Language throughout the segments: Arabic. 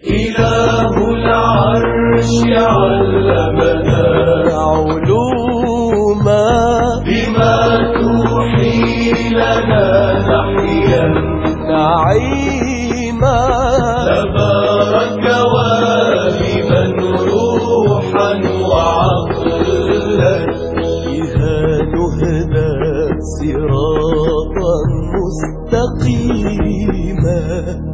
إله العرش علمنا علوما بما توحي لنا نحيا نعيما تبارك والبا روحا وعقلا بها نهدى صراطا مستقيما.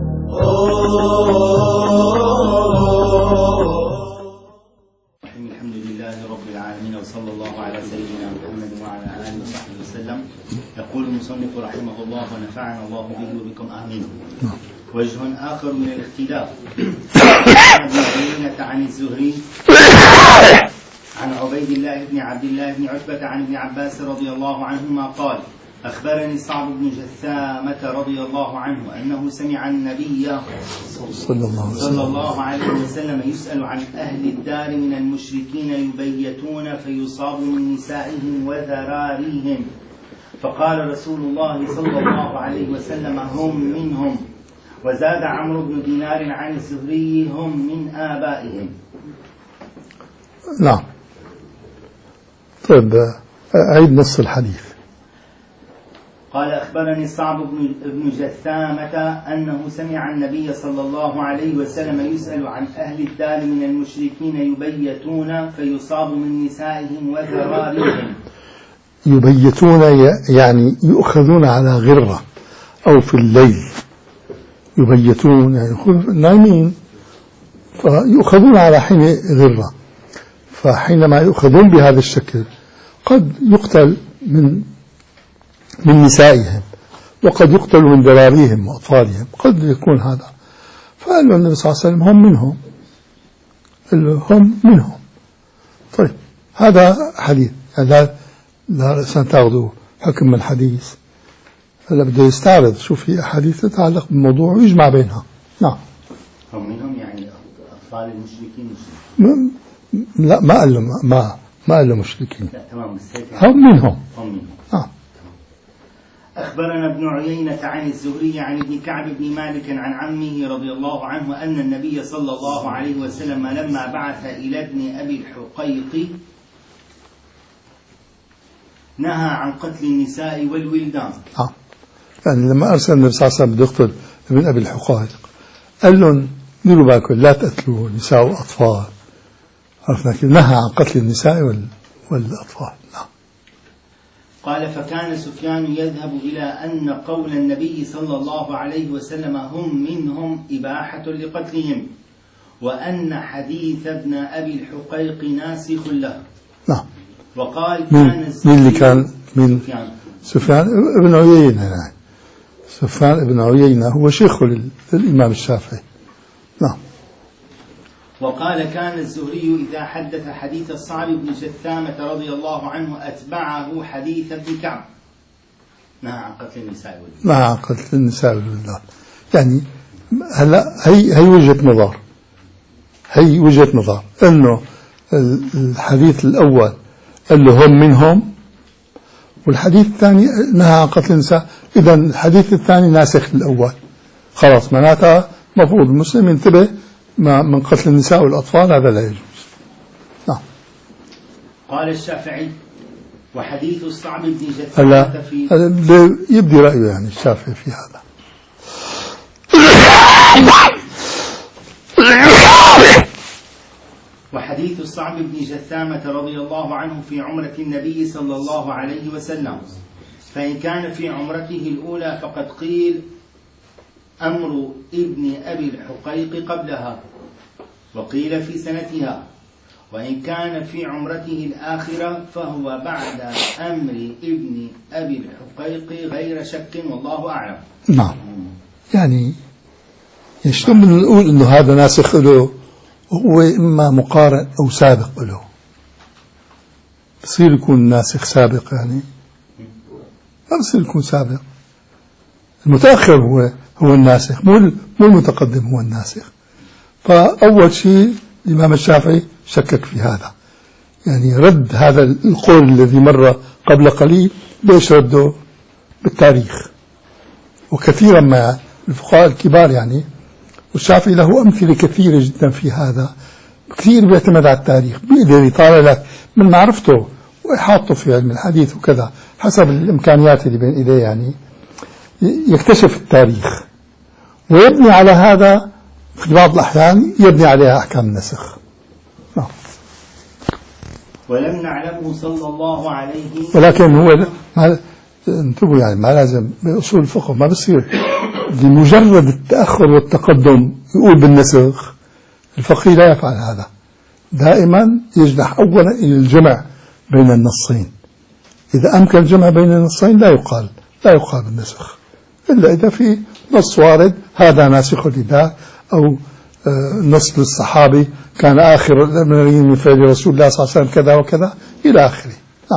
الحمد لله رب العالمين وصلى الله على سيدنا محمد وعلى آله وصحبه وسلم. يقول المصنف رحمه الله ونفعنا الله به وبكم آمين. وجه آخر من الاختلاف عن عيينة عن الزهري عن عبيد الله بن عبد الله بن عتبة عن ابن عباس رضي الله عنهما قال: أخبرني صعب بن جثامة رضي الله عنه أنه سمع النبي صلى الله عليه وسلم يسأل عن أهل الدار من المشركين يبيتون فيصاب من نسائهم وذراريهم، فقال رسول الله صلى الله عليه وسلم: هم منهم. وزاد عمرو بن دينار عن الزهري: هم من آبائهم. نعم. طيب أعيد نص الحديث. قال: أخبرني صعب بن جثامة أنه سمع النبي صلى الله عليه وسلم يسأل عن أهل الدار من المشركين يبيتون فيصاب من نسائهم وذراريهم. يبيتون يعني يؤخذون على غرة أو في الليل، يبيتون يعني نايمين فيؤخذون على حين غرة، فحينما يؤخذون بهذا الشكل قد يقتل من نسائهم، وقد يقتل من ذراريهم وأطفالهم، قد يكون هذا. فقال النبي صلى الله عليه وسلم: هم منهم. طيب هذا حديث، يعني لا سنتاخذوا حكم من الحديث، هلا بده يستعرض شو في أحاديث تتعلق بالموضوع ويجمع بينها. نعم. هم منهم يعني أطفال المشركين. لا، ما قال له ما قال له مشركين. لا تمام. هم منهم. نعم. أخبرنا ابن عيينة عن الزهري عن ابن كعب بن مالك عن عمه رضي الله عنه أن النبي صلى الله عليه وسلم لما بعث إلى ابن أبي الحقيق نهى عن قتل النساء والولدان. يعني لما أرسل النبي صلى الله عليه وسلم بده يقتل ابن أبي الحقيق قال لهم: ديروا بالكم لا تقتلوا النساء والأطفال. عرفنا كيف؟ نهى عن قتل النساء والأطفال. نعم. قال: فكان سفيان يذهب إلى أن قول النبي صلى الله عليه وسلم هم منهم إباحة لقتلهم، وأن حديث ابن أبي الحقيق ناسخ له. نعم. وقال: مين اللي كان؟ من سفيان ابن عيينة. يعني سفيان ابن عيينة هو شيخ للإمام الشافعي. نعم. وقال: كان الزهري إذا حدث حديث الصعب بن جثامة رضي الله عنه أتبعه حديث ابن كعب. نهى عن قتل النساء والولدان. نهى عن قتل النساء والولدان. يعني هلا هي وجهة نظر إنه الحديث الأول قال له هم منهم، والحديث الثاني نهى عن قتل النساء. إذا الحديث الثاني ناسخ الأول، خلاص معناتها مفروض المسلم ينتبه من قتل النساء والأطفال، هذا لا يجوز. نعم. قال الشافعي: وحديث الصعب بن جثامة في يبدي رأيه يعني الشافعي في هذا. وحديث الصعب بن جثامة رضي الله عنه في عمرة النبي صلى الله عليه وسلم، فإن كان في عمرته الأولى فقد قيل أمر ابن أبي الحقيق قبلها، وقيل في سنتها، وإن كان في عمرته الآخرة فهو بعد أمر ابن أبي الحقيق غير شك، والله أعلم. نعم. يعني شلون بدنا نقول إنه هذا ناسخ له؟ هو إما مقارن أو سابق له. بصير يكون ناسخ سابق، يعني ما بصير يكون سابق. المتأخر هو الناسخ، مو المتقدم هو الناسخ. فأول شيء الإمام الشافعي شكك في هذا، يعني رد هذا القول الذي مر قبل قليل. ليش رده؟ بالتاريخ. وكثيرا ما الفقهاء الكبار يعني والشافعي له أمثلة كثيرة جدا في هذا، كثير بيعتمد على التاريخ، بيقدر يطالع لك من معرفته وإحاطته في علم الحديث وكذا حسب الإمكانيات اللي بين إيديه، يعني يكتشف التاريخ ويبني على هذا، في بعض الأحيان يبني عليها أحكام النسخ. ولم نعلمه صلى الله عليه، ولكن هو انتبهوا يعني ما لازم بأصول الفقه ما بصير لمجرد التأخر والتقدم يقول بالنسخ. الفقيه لا يفعل هذا، دائما يجنح أولا إلى الجمع بين النصين. إذا أمكن الجمع بين النصين لا يقال بالنسخ إلا إذا في نص وارد هذا ناسخ لذاك، أو نص للصحابي كان آخر الأمرين من فعل رسول الله صلى الله عليه وسلم كذا وكذا إلى آخره.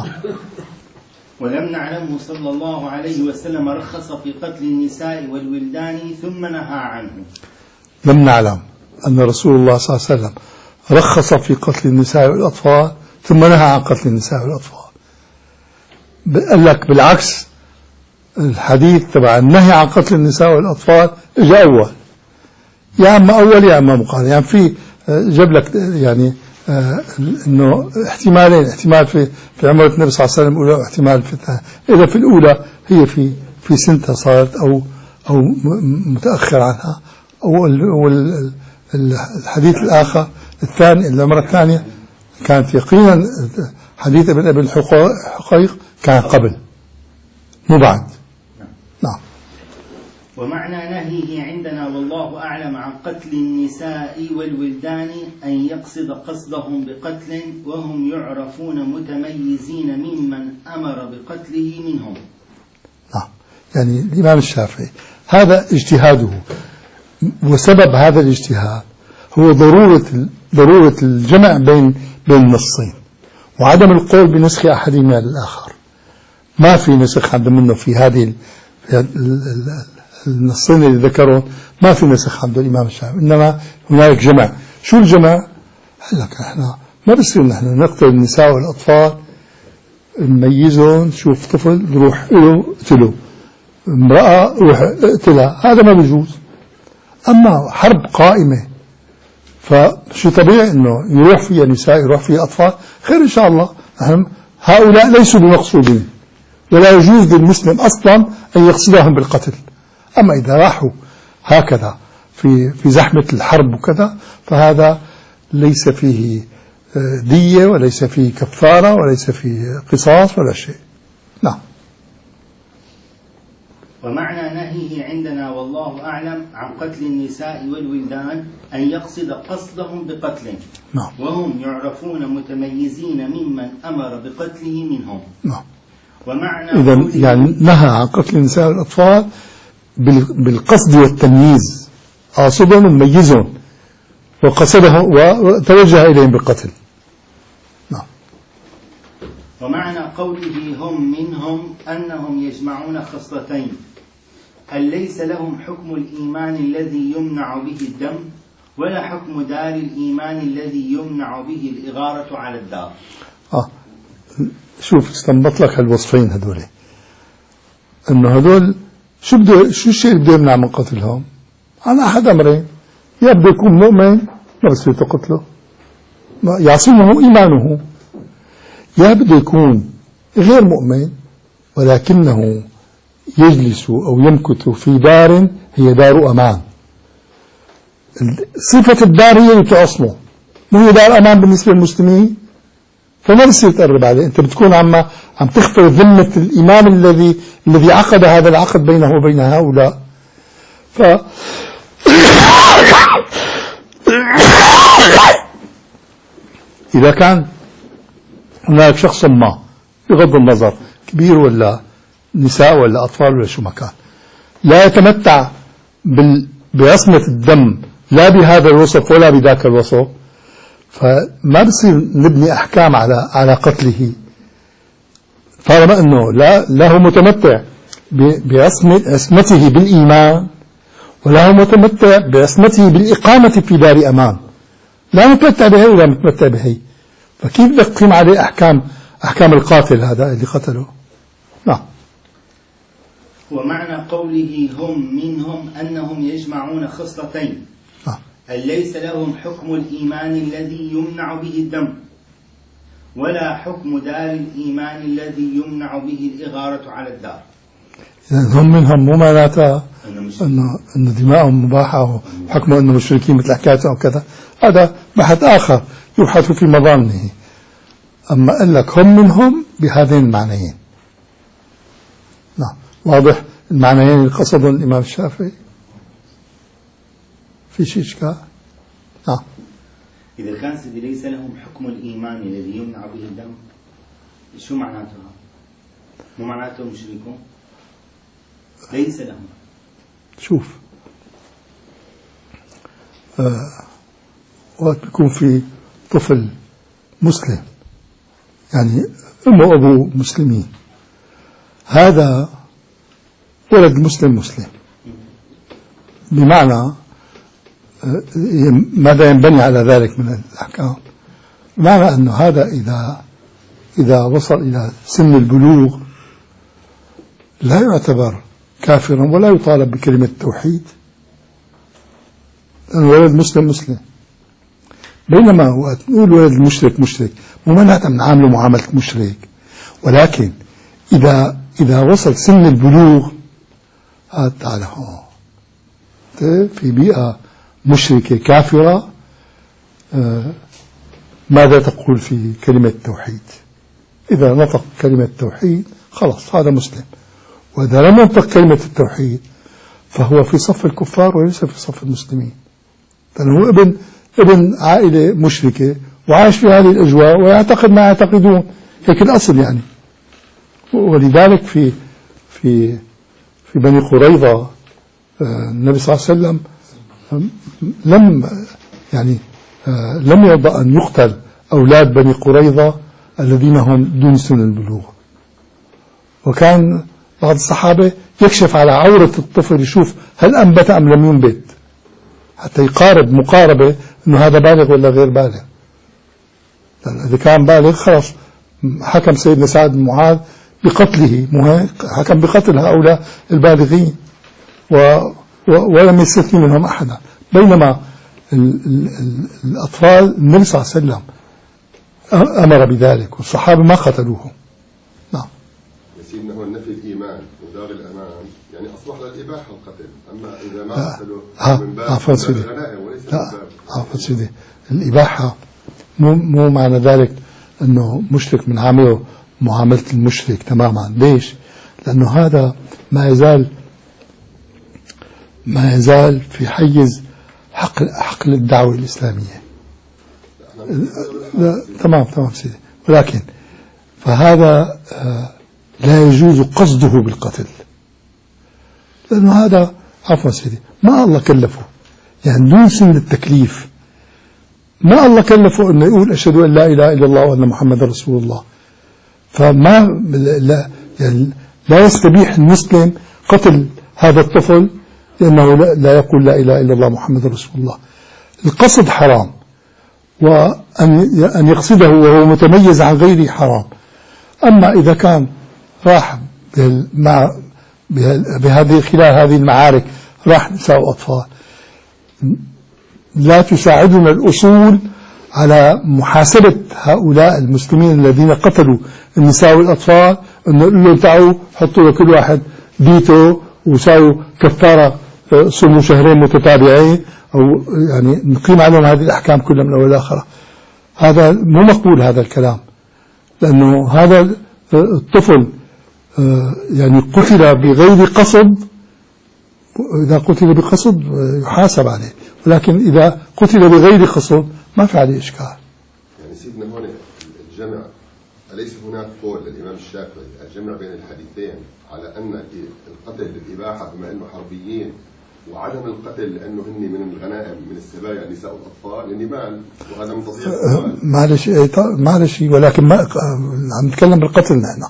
ولم نعلمه صلى الله عليه وسلم رخص في قتل النساء والولدان ثم نهى عنه. لم نعلم أن رسول الله صلى الله عليه وسلم رخص في قتل النساء والأطفال ثم نهى عن قتل النساء والأطفال. قال لك بالعكس، الحديث تبع النهي عن قتل النساء والأطفال جاء أول، يا أما أول يا أما مقارن، يعني في جاب لك يعني إنه احتمالين، احتمال في عمر النبي صلى الله عليه وسلم الأولى، واحتمال في الثانية. إذا في الأولى هي في سنتها صارت أو متأخر عنها، أو الحديث الآخر الثاني المرة الثانية كانت يقينا حديث ابن أبي الحقيق كان قبل مو بعد. نعم. ومعنى نهيه عندنا والله أعلم عن قتل النساء والولدان أن يقصد قصدهم بقتل وهم يعرفون متميزين ممن أمر بقتله منهم. نعم. يعني الإمام الشافعي هذا اجتهاده، وسبب هذا الاجتهاد هو ضرورة الجمع بين النصين وعدم القول بنسخ أحدهما للآخر. ما في نسخ عنده منه في هذه النصين اللي ذكرون، ما في نسخ عند الإمام الشافعي، إنما هناك جمع. شو الجمع؟ لك احنا ما بصير نحن نقتل النساء والأطفال نميزهم، شوف طفل روح له اقتله، امرأة روح اقتلها، هذا ما بيجوز. أما حرب قائمة فشي طبيعي إنه يروح فيها نساء يروح فيها أطفال، خير إن شاء الله. هؤلاء ليسوا بمقصودين، ولا يجوز للمسلم أصلا أن يقصدهم بالقتل. أما إذا راحوا هكذا في زحمة الحرب وكذا فهذا ليس فيه دية وليس فيه كفارة وليس فيه قصاص ولا شيء. نعم. ومعنى نهيه عندنا والله أعلم عن قتل النساء والولدان أن يقصد قصدهم بقتل. نعم. وهم يعرفون متميزين ممن أمر بقتله منهم. نعم. ومعنى إذن يعني نهى عن قتل النساء والأطفال بالقصد والتمييز، قاصدهم ومميزهم وقصدهم وتوجه إليهم بالقتل. نعم. ومعنى قوله هم منهم أنهم يجمعون خصلتين، هل ليس لهم حكم الإيمان الذي يمنع به الدم ولا حكم دار الإيمان الذي يمنع به الإغارة على الدار. شوف استنبط لك هالوصفين هذول، انه هذول شو الشيء اللي بده يمنع من قتلهم؟ على احد امرين، يا بده يكون مؤمن ما بصير تقتله يعصمه ايمانه، يا بده يكون غير مؤمن ولكنه يجلس او يمكث في دار هي دار امان. صفة الدار هي اللي تعصمه، مو هي دار امان بالنسبة للمسلمين، فما بصير تقرب عليه. انت بتكون عم تخفر ذمة الامام الذي عقد هذا العقد بينه وبين هؤلاء. إذا كان هناك شخص ما بغض النظر كبير ولا نساء ولا أطفال ولا شو مكان لا يتمتع بعصمة الدم لا بهذا الوصف ولا بذاك الوصف، فما بصير نبني أحكام على قتله، طالما أنه لا هو متمتع بعصمته بالإيمان ولا هو متمتع بعصمته بالإقامة في دار أمان، لا متمتع بهي ولا متمتع بهي، فكيف بدك تقيم عليه أحكام القاتل هذا اللي قتله؟ نعم. ومعنى قوله هم منهم أنهم يجمعون خصلتين، أن ليس لهم حكم الإيمان الذي يمنع به الدم ولا حكم دار الإيمان الذي يمنع به الإغارة على الدار. إذن هم منهم مو معناتها أن دماءهم مباحة وحكموا أنهم مشركين مثل حكاية أو كذا، هذا بحث آخر يبحث في مظانه. أما قال لك هم منهم بهذين المعنيين. نعم واضح المعنيين اللي قصدهم الإمام الشافعي، في شيء إشكال؟ نعم. إذا كان سيدي ليس لهم حكم الإيمان الذي يمنع به الدم، شو معناته؟ مو معناته مشركون؟ ليس لهم. شوف وقت يكون في طفل مسلم يعني أمه وأبوه مسلمين، هذا ولد مسلم بمعنى ماذا ينبني على ذلك من الأحكام؟ بمعنى أنه هذا إذا وصل إلى سن البلوغ لا يعتبر كافرا ولا يطالب بكلمة التوحيد، لأن ولد مسلم. بينما وقت نقول ولد المشرك مشرك مو معناتها بنعامله معاملة مشرك، ولكن إذا وصل سن البلوغ تعال هون في بيئة مشركة كافرة، ماذا تقول في كلمة التوحيد؟ إذا نطق كلمة التوحيد خلاص هذا مسلم، وإذا لم ينطق كلمة التوحيد فهو في صف الكفار وليس في صف المسلمين، لأنه ابن عائلة مشركة وعاش في هذه الأجواء ويعتقد ما يعتقدون، هيك الأصل يعني. ولذلك في بني قريظة النبي صلى الله عليه وسلم لم يرضى أن يقتل أولاد بني قريظة الذين هم دون سن البلوغ، وكان بعض الصحابة يكشف على عورة الطفل يشوف هل أنبت أم لم ينبت، حتى يقارب مقاربة أنه هذا بالغ ولا غير بالغ. إذا كان بالغ خلاص حكم سيدنا سعد بن معاذ بقتله، حكم بقتل هؤلاء البالغين ولم يستثني منهم أحدا. بينما الأطفال النبي صلى الله عليه وسلم أمر بذلك والصحابة ما قتلوهم. نعم. سيدنا هو النفي الإيمان ودار الأمان يعني أصبح للإباحة القتل، أما إذا ما قتلوا من باب الغنائم وليس من باب سيدي الإباحة مو معنى ذلك أنه مشرك من عامله معاملة المشرك تماما. ليش؟ لأنه هذا ما يزال في حيز حقل الدعوة الإسلامية. تمام سيدي، ولكن فهذا لا يجوز قصده بالقتل، لأنه هذا عفوا سيدي ما الله كلفه، يعني دون سن التكليف ما الله كلفه أنه يقول أشهد أن لا إله إلا الله وأن محمد رسول الله، فما لا يستبيح المسلم قتل هذا الطفل لأنه لا يقول لا إله إلا الله محمد رسول الله. القصد حرام، وأن يقصده وهو متميز عن غيره حرام. أما إذا كان راح خلال هذه المعارك راح نساء وأطفال، لا تساعدنا الأصول على محاسبة هؤلاء المسلمين الذين قتلوا النساء والأطفال، أن نقول لهم تعالوا حطوا لكل واحد بيته وساووا كفارة صوموا شهرين متتابعين، أو يعني نقيم عليهم هذه الأحكام كلها من أول آخرة. هذا مو مقبول هذا الكلام، لأنه هذا الطفل يعني قتل بغير قصد، إذا قتل بقصد يحاسب عليه، ولكن إذا قتل بغير قصد ما في عليه إشكال. يعني سيدنا هنا الجمع، أليس هناك قول للإمام الشافعي الجمع بين الحديثين على أن القتل بالإباحة بما أنه حربيين، وعدم القتل لأنه هن من الغنائم من السبايا النساء والأطفال لأن مال، وهذا من تصريح معلش ولكن ما عم نتكلم بالقتل نحن.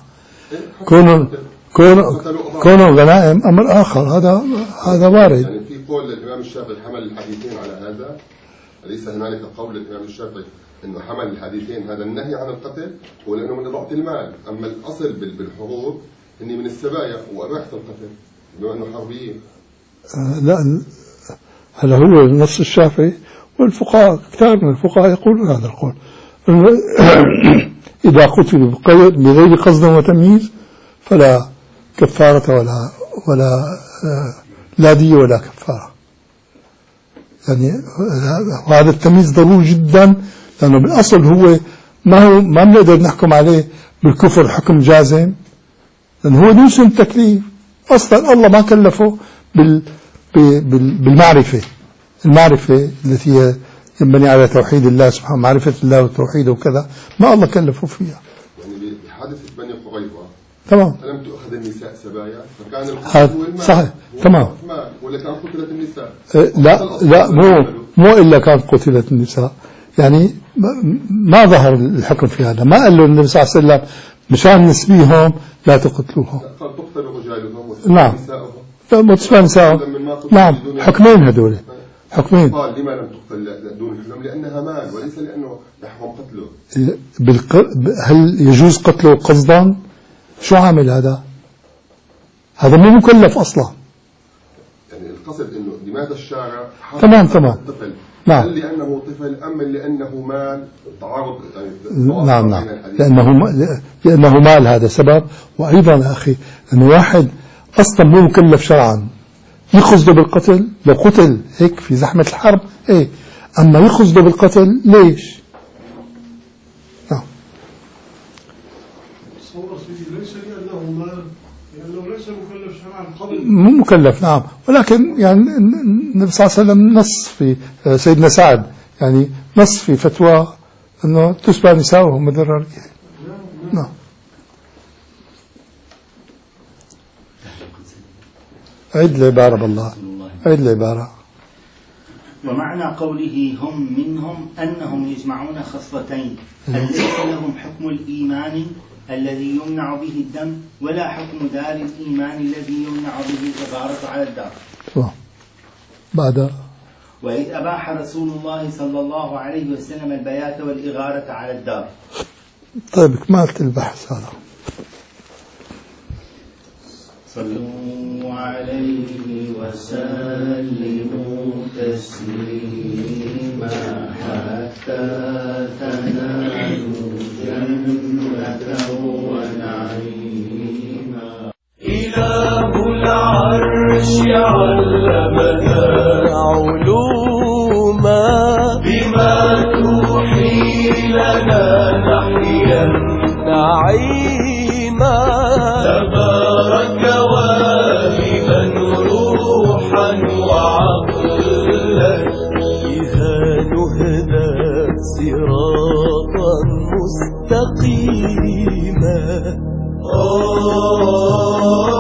كونه غنائم أمر آخر، هذا وارد. يعني في قول للإمام الشافعي حمل الحديثين على هذا، أليس هنالك قول للإمام الشافعي إنه حمل الحديثين هذا النهي عن القتل هو لأنه من إضاعة المال، أما الأصل بالحروب إني من السبايا وأباحة القتل بما أنه حربيين. لا هلا هو النص الشافعي والفقهاء كثير من الفقهاء يقولون هذا القول إذا قتلوا بغير قصد وتمييز فلا كفارة ولا لا دية ولا كفارة. يعني هذا التمييز ضروري جدا، لأنه بالأصل هو ما بنقدر نحكم عليه بالكفر حكم جازم، لأنه هو دون سن تكليف أصلا. الله ما كلفه بالمعرفة، المعرفة التي هي ينبني على توحيد الله سبحانه، معرفة الله وتوحيده وكذا، ما الله كلفه فيها. يعني بحادثة بني قريظة تمام لم تؤخذ النساء سبايا، فكان هذا صحيح تمام. ولا كان قتلت النساء؟ لا مو إلا كان قتلت النساء. يعني ما ظهر الحكم في هذا، ما قال له النبي صلى الله عليه وسلم مشان نسبيهم لا تقتلوهم. قال تقتل رجالهم نعم وتسبى نساءهم. نعم حكمين هذول حكمين. قال لما لم تقتل دون الحلم؟ لأنها مال وليس لأنه يحرم قتله. هل يجوز قتله قصدا؟ شو عامل هذا؟ هذا مو مكلف أصلا. يعني القصد إنه لماذا الشارع تمام الطفل؟ نعم. هل لأنه طفل أم لأنه مال تعارض؟ نعم لأنه مال، هذا سبب. وأيضا يا أخي أنه واحد أصلا مو مكلف شرعا يقصده بالقتل، لو قتل هيك في زحمة الحرب إيه، أما يقصده بالقتل ليش؟ نعم. ليس لأنه مال، لأنه ليس مكلف شرعا قبل. مو مكلف نعم، ولكن يعني النبي صلى الله عليه وسلم نص في سيدنا سعد، يعني نص في فتوى أنه تسبى نساؤهم مضرر. نعم. عيد العبارة بالله، عيد العبارة. ومعنى قوله هم منهم أنهم يجمعون خصلتين، ليس لهم حكم الإيمان الذي يمنع به الدم، ولا حكم دار الإيمان الذي يمنع به الإغارة على الدار. بعد وإذ أباح رسول الله صلى الله عليه وسلم البيات والإغارة على الدار. طيب كمالة البحث هذا. صلوا عليه وسلموا تسليما حتى تنالوا جنة ونعيما. إله العرش علمنا علوما بما توحي لنا نحيا نعيما. تبارك واهبا روحا وعقلا بها نهدى صراطا مستقيما.